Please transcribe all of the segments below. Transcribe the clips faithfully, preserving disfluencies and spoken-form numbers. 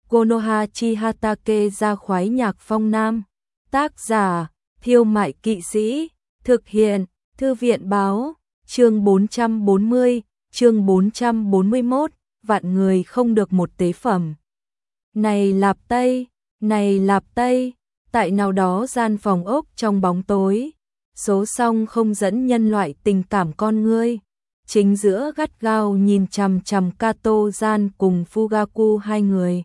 Konoha Chihatake ra khoái nhạc phong nam. Tác giả, Thiêu Mại Kỵ Sĩ. Thực hiện, Thư viện báo. Chương bốn trăm bốn mươi, chương bốn trăm bốn mươi mốt, vạn người không được một tế phẩm. Này Lạp Tây, này Lạp Tây, tại nào đó gian phòng ốc trong bóng tối, số song không dẫn nhân loại tình cảm con ngươi. Chính giữa gắt gao nhìn chằm chằm Kato gian cùng Fugaku hai người.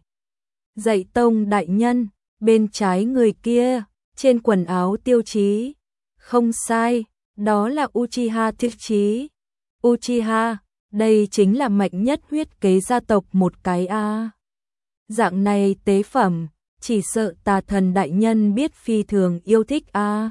Dạy tông đại nhân, bên trái người kia, trên quần áo tiêu chí. Không sai, đó là Uchiha Thiết Chí. Uchiha, đây chính là mạnh nhất huyết kế gia tộc một cái a. Dạng này tế phẩm, chỉ sợ tà thần đại nhân biết phi thường yêu thích a.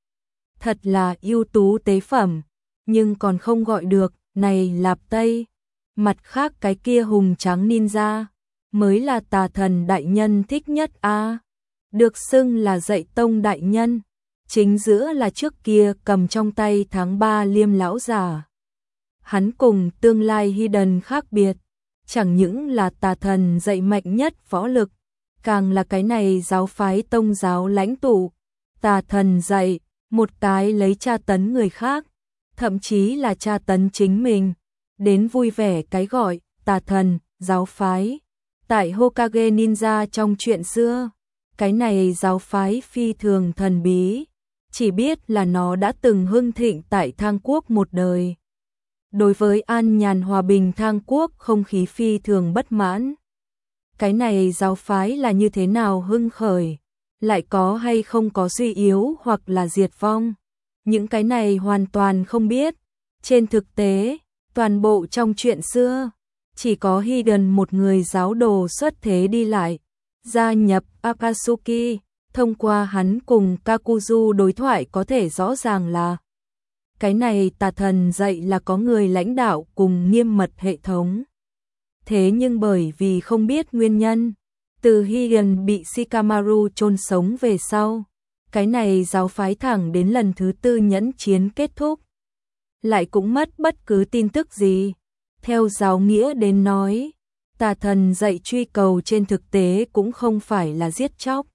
Thật là ưu tú tế phẩm, nhưng còn không gọi được, này Lạp Tây. Mặt khác cái kia hùng trắng ninja, mới là tà thần đại nhân thích nhất a. Được xưng là dạy tông đại nhân, chính giữa là trước kia cầm trong tay tháng ba liêm lão giả. Hắn cùng tương lai Hidden khác biệt, chẳng những là tà thần dạy mạnh nhất võ lực, càng là cái này giáo phái tông giáo lãnh tụ. Tà thần dạy, một cái lấy tra tấn người khác, thậm chí là tra tấn chính mình, đến vui vẻ cái gọi tà thần giáo phái. Tại Hokage Ninja trong chuyện xưa, cái này giáo phái phi thường thần bí, chỉ biết là nó đã từng hưng thịnh tại Thang Quốc một đời. Đối với an nhàn hòa bình Thang Quốc không khí phi thường bất mãn. Cái này giáo phái là như thế nào hưng khởi, lại có hay không có suy yếu hoặc là diệt vong. Những cái này hoàn toàn không biết. Trên thực tế, toàn bộ trong chuyện xưa, chỉ có Hidden một người giáo đồ xuất thế đi lại, gia nhập Akatsuki. Thông qua hắn cùng Kakuzu đối thoại có thể rõ ràng là cái này tà thần dạy là có người lãnh đạo cùng nghiêm mật hệ thống. Thế nhưng bởi vì không biết nguyên nhân, từ Hidden bị Shikamaru chôn sống về sau, cái này giáo phái thẳng đến lần thứ tư nhẫn chiến kết thúc, lại cũng mất bất cứ tin tức gì. Theo giáo nghĩa đến nói, tà thần dạy truy cầu trên thực tế cũng không phải là giết chóc,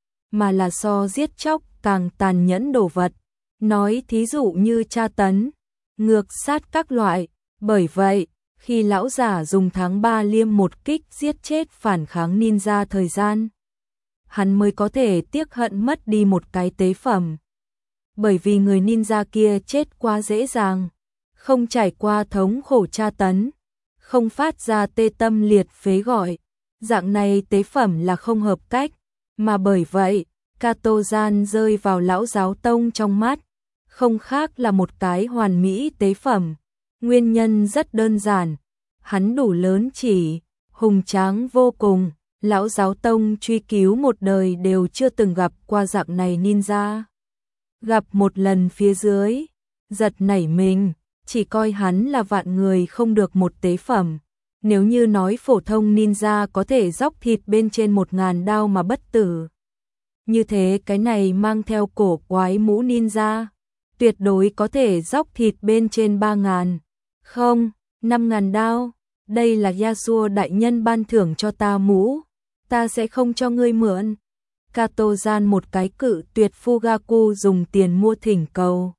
mà là so giết chóc càng tàn nhẫn đồ vật. Nói thí dụ như tra tấn, ngược sát các loại. Bởi vậy, khi lão giả dùng tháng ba liêm một kích giết chết phản kháng ninja thời gian, hắn mới có thể tiếc hận mất đi một cái tế phẩm. Bởi vì người ninja kia chết quá dễ dàng, không trải qua thống khổ tra tấn, không phát ra tê tâm liệt phế gọi. Dạng này tế phẩm là không hợp cách, mà bởi vậy, Kato gian rơi vào lão giáo tông trong mắt, không khác là một cái hoàn mỹ tế phẩm. Nguyên nhân rất đơn giản, hắn đủ lớn chỉ, hùng tráng vô cùng, lão giáo tông truy cứu một đời đều chưa từng gặp qua dạng này ninja. Gặp một lần phía dưới, giật nảy mình, chỉ coi hắn là vạn người không được một tế phẩm. Nếu như nói phổ thông ninja có thể róc thịt bên trên một ngàn đao mà bất tử, như thế cái này mang theo cổ quái mũ ninja, tuyệt đối có thể róc thịt bên trên ba ngàn, không, năm ngàn đao. Đây là Yasuo đại nhân ban thưởng cho ta mũ, ta sẽ không cho ngươi mượn. Kato gian một cái cự tuyệt Fugaku dùng tiền mua thỉnh cầu.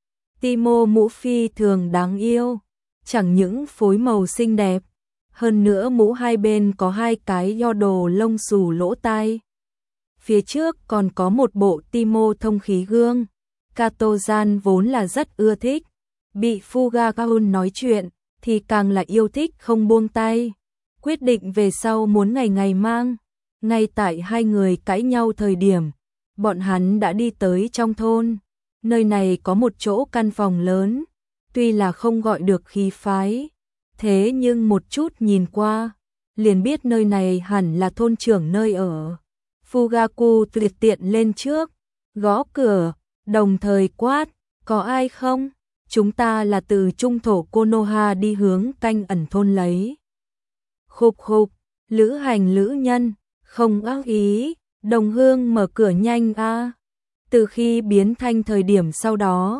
Timo mũ phi thường đáng yêu, chẳng những phối màu xinh đẹp, hơn nữa mũ hai bên có hai cái yo đồ lông xù lỗ tai. Phía trước còn có một bộ Timo thông khí gương. Kato gian vốn là rất ưa thích, bị Fugaku nói chuyện thì càng là yêu thích không buông tay. Quyết định về sau muốn ngày ngày mang. Ngay tại hai người cãi nhau thời điểm, bọn hắn đã đi tới trong thôn. Nơi này có một chỗ căn phòng lớn, tuy là không gọi được khí phái, thế nhưng một chút nhìn qua, liền biết nơi này hẳn là thôn trưởng nơi ở. Fugaku tuyệt tiện lên trước, gõ cửa, đồng thời quát, có ai không? Chúng ta là từ trung thổ Konoha đi hướng canh ẩn thôn lấy. Khục khục, lữ hành lữ nhân, không ác ý, đồng hương mở cửa nhanh a. Từ khi biến thanh thời điểm sau đó,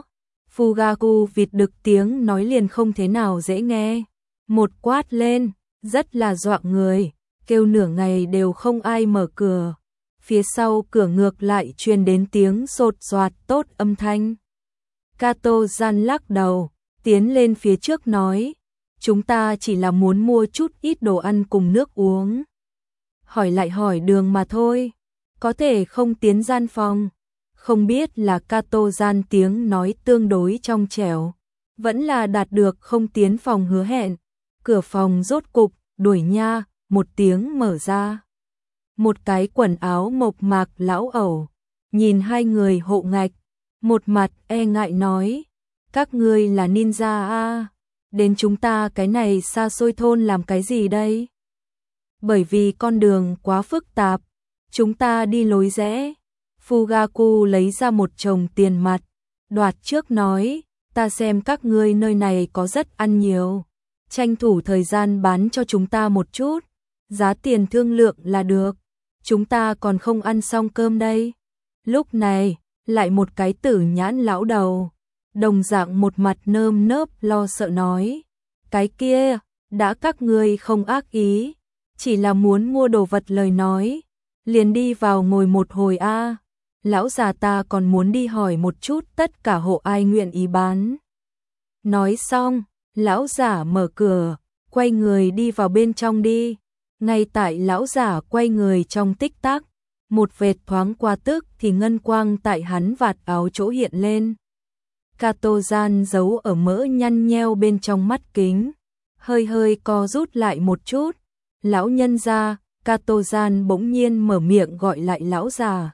Fugaku vịt đực tiếng nói liền không thế nào dễ nghe. Một quát lên, rất là dọa người. kêu nửa ngày đều không ai mở cửa. Phía sau cửa ngược lại truyền đến tiếng sột soạt tốt âm thanh. Kato Gian lắc đầu, tiến lên phía trước nói, chúng ta chỉ là muốn mua chút ít đồ ăn cùng nước uống. Hỏi lại hỏi đường mà thôi, có thể không tiến gian phòng. Không biết là Kato Gian tiếng nói tương đối trong trẻo, vẫn là đạt được không tiến phòng hứa hẹn. Cửa phòng rốt cục, đuổi nha, một tiếng mở ra. Một cái quần áo mộc mạc lão ẩu, nhìn hai người hộ ngạch, một mặt e ngại nói, các ngươi là ninja à, đến chúng ta cái này xa xôi thôn làm cái gì đây? Bởi vì con đường quá phức tạp, chúng ta đi lối rẽ. Fugaku lấy ra một chồng tiền mặt, đoạt trước nói, ta xem các ngươi nơi này có rất ăn nhiều, tranh thủ thời gian bán cho chúng ta một chút, giá tiền thương lượng là được, chúng ta còn không ăn xong cơm đây. Lúc này, lại một cái tử nhãn lão đầu, đồng dạng một mặt nơm nớp lo sợ nói, cái kia, đã các ngươi không ác ý, chỉ là muốn mua đồ vật lời nói, liền đi vào ngồi một hồi a. Lão già ta còn muốn đi hỏi một chút tất cả hộ ai nguyện ý bán. Nói xong, lão giả mở cửa, quay người đi vào bên trong đi. Ngay tại lão giả quay người trong tích tắc, một vệt thoáng qua tức thì ngân quang tại hắn vạt áo chỗ hiện lên. Kato Gian giấu ở mỡ nhăn nheo bên trong mắt kính, hơi hơi co rút lại một chút. Lão nhân ra, Kato Gian bỗng nhiên mở miệng gọi lại lão già.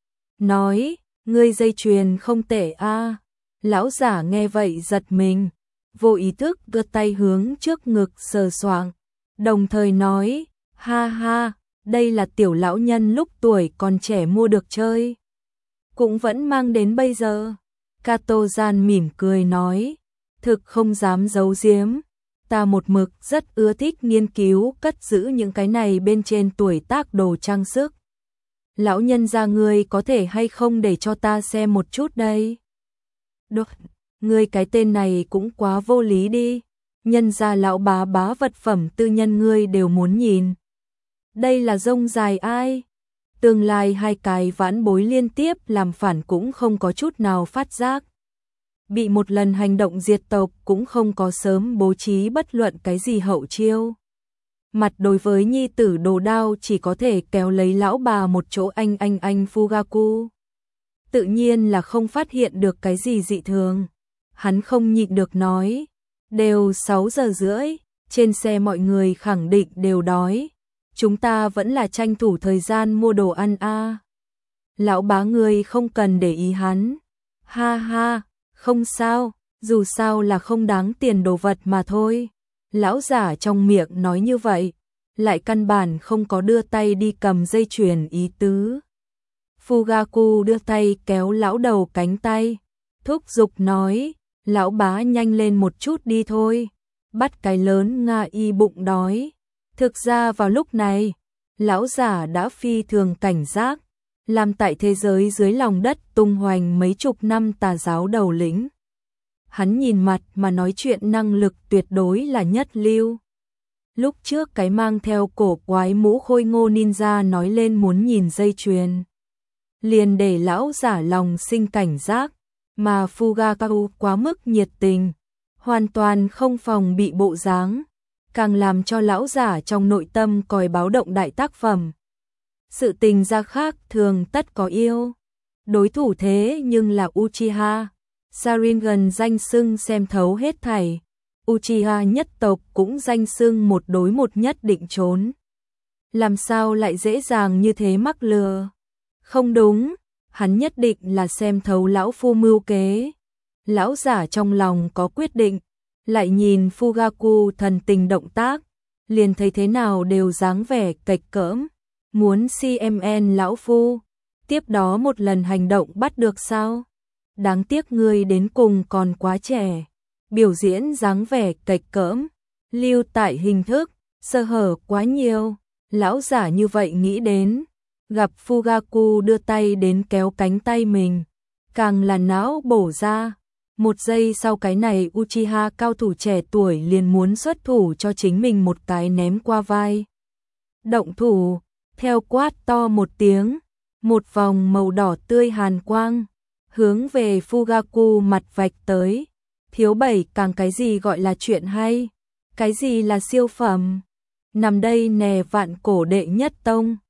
Nói, ngươi dây chuyền không tệ a. Lão giả nghe vậy giật mình, vô ý thức đưa tay hướng trước ngực sờ soạng, đồng thời nói, ha ha, đây là tiểu lão nhân lúc tuổi còn trẻ mua được chơi, cũng vẫn mang đến bây giờ. Kato Gian mỉm cười nói, thực không dám giấu giếm, ta một mực rất ưa thích nghiên cứu cất giữ những cái này bên trên tuổi tác đồ trang sức. Lão nhân gia ngươi có thể hay không để cho ta xem một chút đây? Được, ngươi cái tên này cũng quá vô lý đi, nhân gia lão bá bá vật phẩm tư nhân ngươi đều muốn nhìn. Đây là rông dài ai? Tương lai hai cái vãn bối liên tiếp làm phản cũng không có chút nào phát giác. Bị một lần hành động diệt tộc cũng không có sớm bố trí bất luận cái gì hậu chiêu. Mặt đối với nhi tử đồ đao chỉ có thể kéo lấy lão bà một chỗ anh anh anh Fugaku. Tự nhiên là không phát hiện được cái gì dị thường. Hắn không nhịn được nói, đều sáu giờ rưỡi, trên xe mọi người khẳng định đều đói. Chúng ta vẫn là tranh thủ thời gian mua đồ ăn a. À. Lão bá người không cần để ý hắn. Ha ha, không sao, dù sao là không đáng tiền đồ vật mà thôi. Lão giả trong miệng nói như vậy, lại căn bản không có đưa tay đi cầm dây chuyền ý tứ. Fugaku đưa tay kéo lão đầu cánh tay, thúc giục nói, lão bá nhanh lên một chút đi thôi, bắt cái lớn Nga y bụng đói. Thực ra vào lúc này, lão giả đã phi thường cảnh giác, làm tại thế giới dưới lòng đất tung hoành mấy chục năm tà giáo đầu lĩnh. Hắn nhìn mặt mà nói chuyện năng lực tuyệt đối là nhất lưu. Lúc trước cái mang theo cổ quái mũ khôi ngô ninja nói lên muốn nhìn dây chuyền, liền để lão giả lòng sinh cảnh giác, mà Fugaku quá mức nhiệt tình, hoàn toàn không phòng bị bộ dáng, càng làm cho lão giả trong nội tâm còi báo động đại tác phẩm. Sự tình ra khác thường tất có yêu, đối thủ thế nhưng là Uchiha. Sharingan danh xưng xem thấu hết thảy, Uchiha nhất tộc cũng danh xưng một đối một nhất định trốn. Làm sao lại dễ dàng như thế mắc lừa? Không đúng, hắn nhất định là xem thấu lão phu mưu kế. Lão giả trong lòng có quyết định, lại nhìn Fugaku thần tình động tác, liền thấy thế nào đều dáng vẻ cạch cỡm, muốn xê em en lão phu, tiếp đó một lần hành động bắt được sao? Đáng tiếc ngươi đến cùng còn quá trẻ, biểu diễn dáng vẻ cạch cỡm, lưu tại hình thức, sơ hở quá nhiều. Lão giả như vậy nghĩ đến, gặp Fugaku đưa tay đến kéo cánh tay mình, càng là não bổ ra. Một giây sau cái này Uchiha cao thủ trẻ tuổi liền muốn xuất thủ cho chính mình một cái ném qua vai. động thủ, theo quát to một tiếng, một vòng màu đỏ tươi hàn quang, hướng về Fugaku mặt vạch tới. Thiếu bảy càng cái gì gọi là chuyện hay, cái gì là siêu phẩm, nằm đây nè vạn cổ đệ nhất tông.